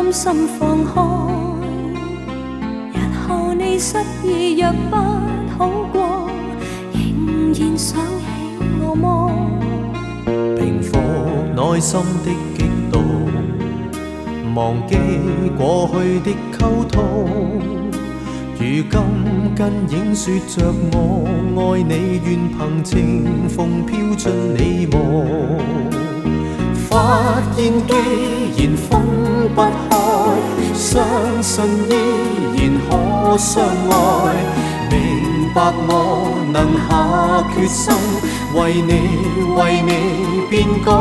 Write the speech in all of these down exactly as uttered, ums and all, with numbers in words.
甘心放开。日後你失意若不好過，仍然想起我麼？ 平復內心的激動，忘記過去的溝通。如今跟影說着我愛你，願憑情縫飄進你夢。發現既然分不開，相信依然可相愛。明白我能下決心，為你為你變改。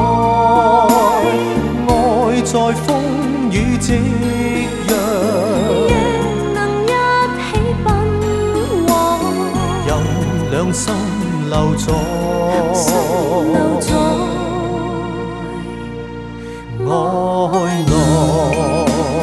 愛在風雨夕陽， 亦能一起奔往， 任兩心留在留在愛內。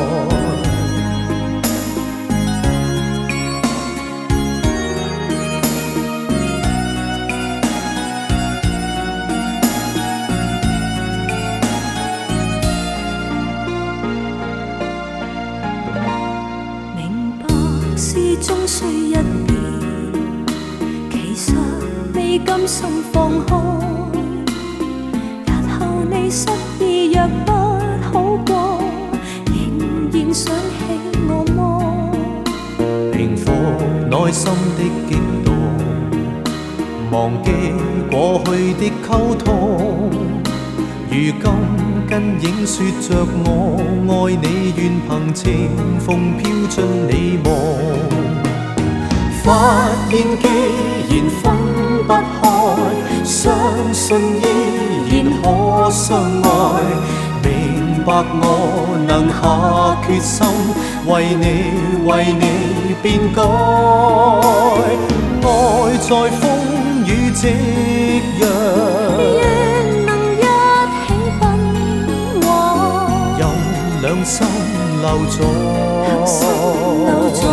終須一別，其實未甘心放開。日後你失意若不好過，仍然想起我麼？ 平復內心的激動，忘記過去的溝通。如今跟影說着我愛你，願憑情縫飄進你夢。發現既然分不開，相信依然可相愛。明白我能下決心，為你為你變改。愛在風雨夕陽， 亦能一起奔往， 任兩心留在留在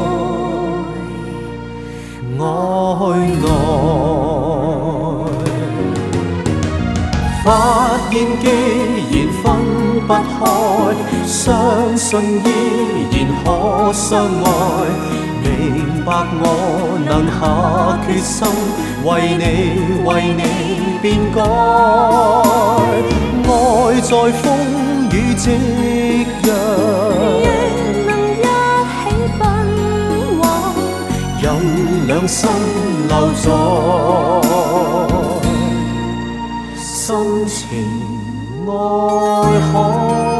愛內。發現既然分不開，相信依然可相愛。明白我能下決心，為你為你變改。愛在風雨夕陽， 亦能一起奔往， 任兩心留在深情愛海。